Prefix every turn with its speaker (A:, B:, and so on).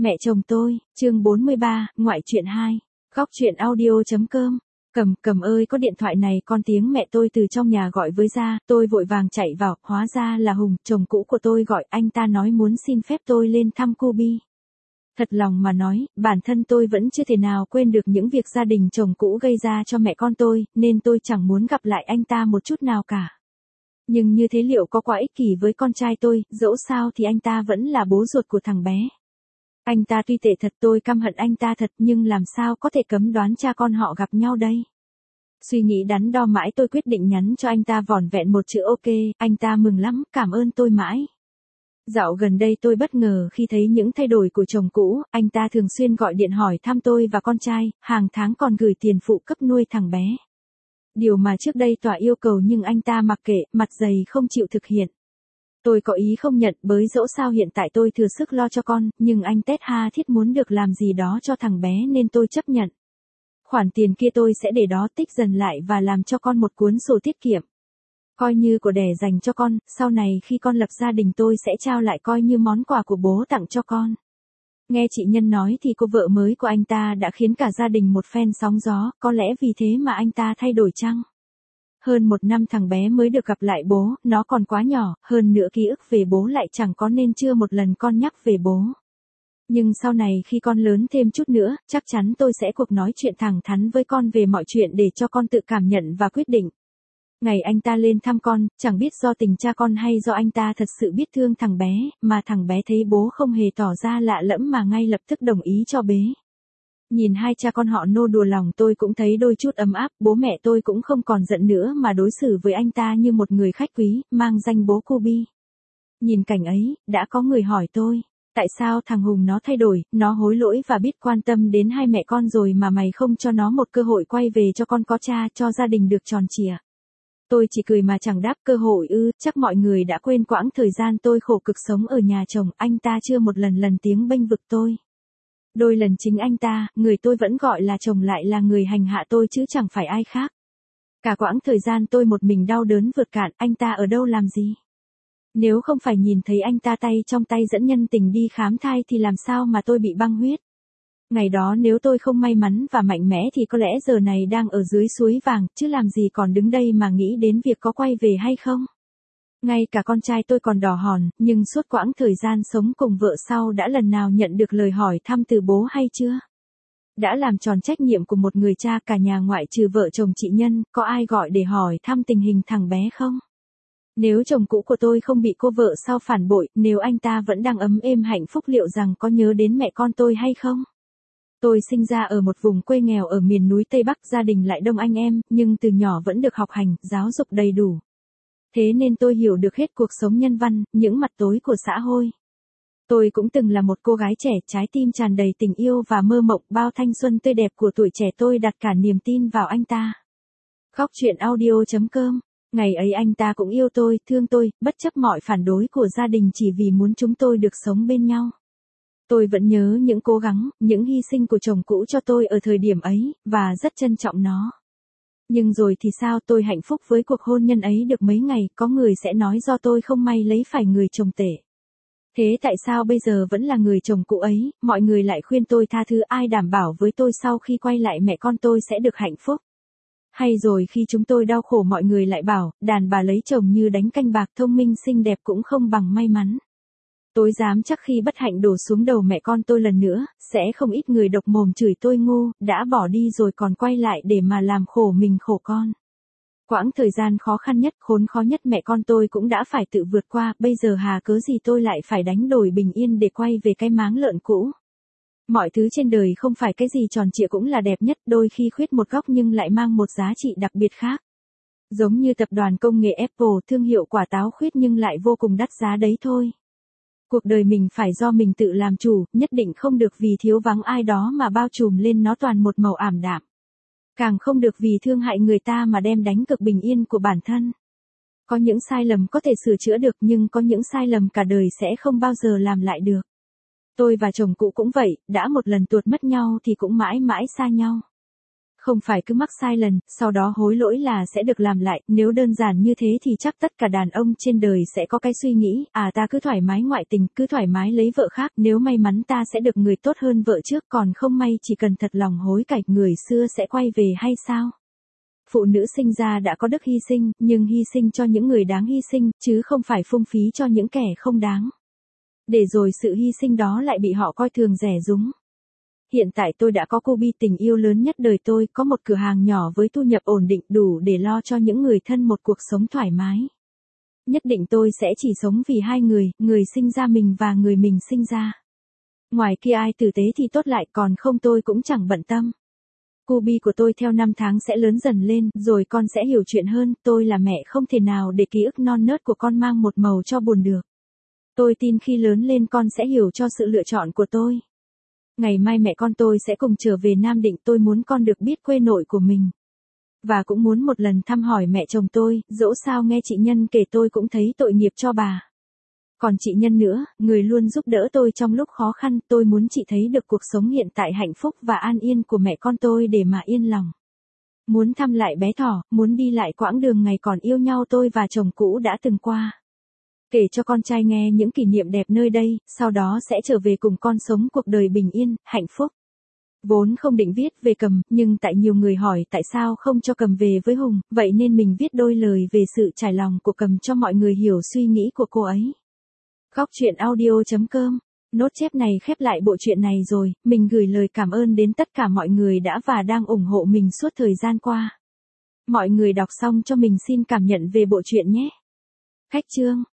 A: Mẹ chồng tôi, chương 43, ngoại truyện 2. Góc truyện audio.com. Cầm ơi, có điện thoại này con, tiếng mẹ tôi từ trong nhà gọi với ra, tôi vội vàng chạy vào, hóa ra là Hùng, chồng cũ của tôi gọi, anh ta nói muốn xin phép tôi lên thăm Cubi. Thật lòng mà nói, bản thân tôi vẫn chưa thể nào quên được những việc gia đình chồng cũ gây ra cho mẹ con tôi, nên tôi chẳng muốn gặp lại anh ta một chút nào cả. Nhưng như thế liệu có quá ích kỷ với con trai tôi, dẫu sao thì anh ta vẫn là bố ruột của thằng bé. Anh ta tuy tệ thật, tôi căm hận anh ta thật, nhưng làm sao có thể cấm đoán cha con họ gặp nhau đây. Suy nghĩ đắn đo mãi, tôi quyết định nhắn cho anh ta vỏn vẹn một chữ ok, anh ta mừng lắm, cảm ơn tôi mãi. Dạo gần đây tôi bất ngờ khi thấy những thay đổi của chồng cũ, anh ta thường xuyên gọi điện hỏi thăm tôi và con trai, hàng tháng còn gửi tiền phụ cấp nuôi thằng bé. Điều mà trước đây tòa yêu cầu nhưng anh ta mặc kệ, mặt dày không chịu thực hiện. Tôi có ý không nhận, bởi dẫu sao hiện tại tôi thừa sức lo cho con, nhưng anh tét ha thiết muốn được làm gì đó cho thằng bé nên tôi chấp nhận. Khoản tiền kia tôi sẽ để đó tích dần lại và làm cho con một cuốn sổ tiết kiệm. Coi như của đẻ dành cho con, sau này khi con lập gia đình tôi sẽ trao lại coi như món quà của bố tặng cho con. Nghe chị Nhân nói thì cô vợ mới của anh ta đã khiến cả gia đình một phen sóng gió, có lẽ vì thế mà anh ta thay đổi chăng? Hơn một năm thằng bé mới được gặp lại bố, nó còn quá nhỏ, hơn nữa ký ức về bố lại chẳng có nên chưa một lần con nhắc về bố. Nhưng sau này khi con lớn thêm chút nữa, chắc chắn tôi sẽ cuộc nói chuyện thẳng thắn với con về mọi chuyện để cho con tự cảm nhận và quyết định. Ngày anh ta lên thăm con, chẳng biết do tình cha con hay do anh ta thật sự biết thương thằng bé, mà thằng bé thấy bố không hề tỏ ra lạ lẫm mà ngay lập tức đồng ý cho bế. Nhìn hai cha con họ nô đùa lòng tôi cũng thấy đôi chút ấm áp, bố mẹ tôi cũng không còn giận nữa mà đối xử với anh ta như một người khách quý, mang danh bố Cubi. Nhìn cảnh ấy, đã có người hỏi tôi, tại sao thằng Hùng nó thay đổi, nó hối lỗi và biết quan tâm đến hai mẹ con rồi mà mày không cho nó một cơ hội quay về cho con có cha, cho gia đình được tròn trịa. Tôi chỉ cười mà chẳng đáp. Cơ hội ư? Chắc mọi người đã quên quãng thời gian tôi khổ cực sống ở nhà chồng, anh ta chưa một lần tiếng bênh vực tôi. Đôi lần chính anh ta, người tôi vẫn gọi là chồng, lại là người hành hạ tôi chứ chẳng phải ai khác. Cả quãng thời gian tôi một mình đau đớn vượt cạn, anh ta ở đâu làm gì? Nếu không phải nhìn thấy anh ta tay trong tay dẫn nhân tình đi khám thai thì làm sao mà tôi bị băng huyết? Ngày đó nếu tôi không may mắn và mạnh mẽ thì có lẽ giờ này đang ở dưới suối vàng, chứ làm gì còn đứng đây mà nghĩ đến việc có quay về hay không. Ngay cả con trai tôi còn đỏ hòn, nhưng suốt quãng thời gian sống cùng vợ sau đã lần nào nhận được lời hỏi thăm từ bố hay chưa? Đã làm tròn trách nhiệm của một người cha, cả nhà ngoại trừ vợ chồng chị Nhân, có ai gọi để hỏi thăm tình hình thằng bé không? Nếu chồng cũ của tôi không bị cô vợ sau phản bội, nếu anh ta vẫn đang ấm êm hạnh phúc, liệu rằng có nhớ đến mẹ con tôi hay không? Tôi sinh ra ở một vùng quê nghèo ở miền núi Tây Bắc, gia đình lại đông anh em, nhưng từ nhỏ vẫn được học hành, giáo dục đầy đủ. Thế nên tôi hiểu được hết cuộc sống nhân văn, những mặt tối của xã hội. Tôi cũng từng là một cô gái trẻ, trái tim tràn đầy tình yêu và mơ mộng, bao thanh xuân tươi đẹp của tuổi trẻ tôi đặt cả niềm tin vào anh ta. Góc truyện audio.com. Ngày ấy anh ta cũng yêu tôi, thương tôi, bất chấp mọi phản đối của gia đình chỉ vì muốn chúng tôi được sống bên nhau. Tôi vẫn nhớ những cố gắng, những hy sinh của chồng cũ cho tôi ở thời điểm ấy, và rất trân trọng nó. Nhưng rồi thì sao? Tôi hạnh phúc với cuộc hôn nhân ấy được mấy ngày, có người sẽ nói do tôi không may lấy phải người chồng tệ. Thế tại sao bây giờ vẫn là người chồng cũ ấy, mọi người lại khuyên tôi tha thứ, ai đảm bảo với tôi sau khi quay lại mẹ con tôi sẽ được hạnh phúc? Hay rồi khi chúng tôi đau khổ mọi người lại bảo, đàn bà lấy chồng như đánh canh bạc, thông minh xinh đẹp cũng không bằng may mắn. Tôi dám chắc khi bất hạnh đổ xuống đầu mẹ con tôi lần nữa, sẽ không ít người độc mồm chửi tôi ngu, đã bỏ đi rồi còn quay lại để mà làm khổ mình khổ con. Quãng thời gian khó khăn nhất, khốn khó nhất mẹ con tôi cũng đã phải tự vượt qua, bây giờ hà cớ gì tôi lại phải đánh đổi bình yên để quay về cái máng lợn cũ. Mọi thứ trên đời không phải cái gì tròn trịa cũng là đẹp nhất, đôi khi khuyết một góc nhưng lại mang một giá trị đặc biệt khác. Giống như tập đoàn công nghệ Apple, thương hiệu quả táo khuyết nhưng lại vô cùng đắt giá đấy thôi. Cuộc đời mình phải do mình tự làm chủ, nhất định không được vì thiếu vắng ai đó mà bao trùm lên nó toàn một màu ảm đạm. Càng không được vì thương hại người ta mà đem đánh cược bình yên của bản thân. Có những sai lầm có thể sửa chữa được, nhưng có những sai lầm cả đời sẽ không bao giờ làm lại được. Tôi và chồng cũ cũng vậy, đã một lần tuột mất nhau thì cũng mãi mãi xa nhau. Không phải cứ mắc sai lần, sau đó hối lỗi là sẽ được làm lại, nếu đơn giản như thế thì chắc tất cả đàn ông trên đời sẽ có cái suy nghĩ, ta cứ thoải mái ngoại tình, cứ thoải mái lấy vợ khác, nếu may mắn ta sẽ được người tốt hơn vợ trước, còn không may chỉ cần thật lòng hối cải người xưa sẽ quay về hay sao? Phụ nữ sinh ra đã có đức hy sinh, nhưng hy sinh cho những người đáng hy sinh, chứ không phải phung phí cho những kẻ không đáng. Để rồi sự hy sinh đó lại bị họ coi thường rẻ rúng. Hiện tại tôi đã có cô Bi, tình yêu lớn nhất đời tôi, có một cửa hàng nhỏ với thu nhập ổn định đủ để lo cho những người thân một cuộc sống thoải mái. Nhất định tôi sẽ chỉ sống vì hai người, người sinh ra mình và người mình sinh ra. Ngoài kia ai tử tế thì tốt lại, còn không tôi cũng chẳng bận tâm. Cô Bi của tôi theo năm tháng sẽ lớn dần lên, rồi con sẽ hiểu chuyện hơn, tôi là mẹ không thể nào để ký ức non nớt của con mang một màu cho buồn được. Tôi tin khi lớn lên con sẽ hiểu cho sự lựa chọn của tôi. Ngày mai mẹ con tôi sẽ cùng trở về Nam Định, tôi muốn con được biết quê nội của mình. Và cũng muốn một lần thăm hỏi mẹ chồng tôi, dẫu sao nghe chị Nhân kể tôi cũng thấy tội nghiệp cho bà. Còn chị Nhân nữa, người luôn giúp đỡ tôi trong lúc khó khăn, tôi muốn chị thấy được cuộc sống hiện tại hạnh phúc và an yên của mẹ con tôi để mà yên lòng. Muốn thăm lại bé Thỏ, muốn đi lại quãng đường ngày còn yêu nhau tôi và chồng cũ đã từng qua. Kể cho con trai nghe những kỷ niệm đẹp nơi đây, sau đó sẽ trở về cùng con sống cuộc đời bình yên, hạnh phúc. Vốn không định viết về Cầm, nhưng tại nhiều người hỏi tại sao không cho Cầm về với Hùng, vậy nên mình viết đôi lời về sự trải lòng của Cầm cho mọi người hiểu suy nghĩ của cô ấy. Góc truyện audio.com. Nốt chép này khép lại bộ truyện này rồi, mình gửi lời cảm ơn đến tất cả mọi người đã và đang ủng hộ mình suốt thời gian qua. Mọi người đọc xong cho mình xin cảm nhận về bộ truyện nhé. Khách chương.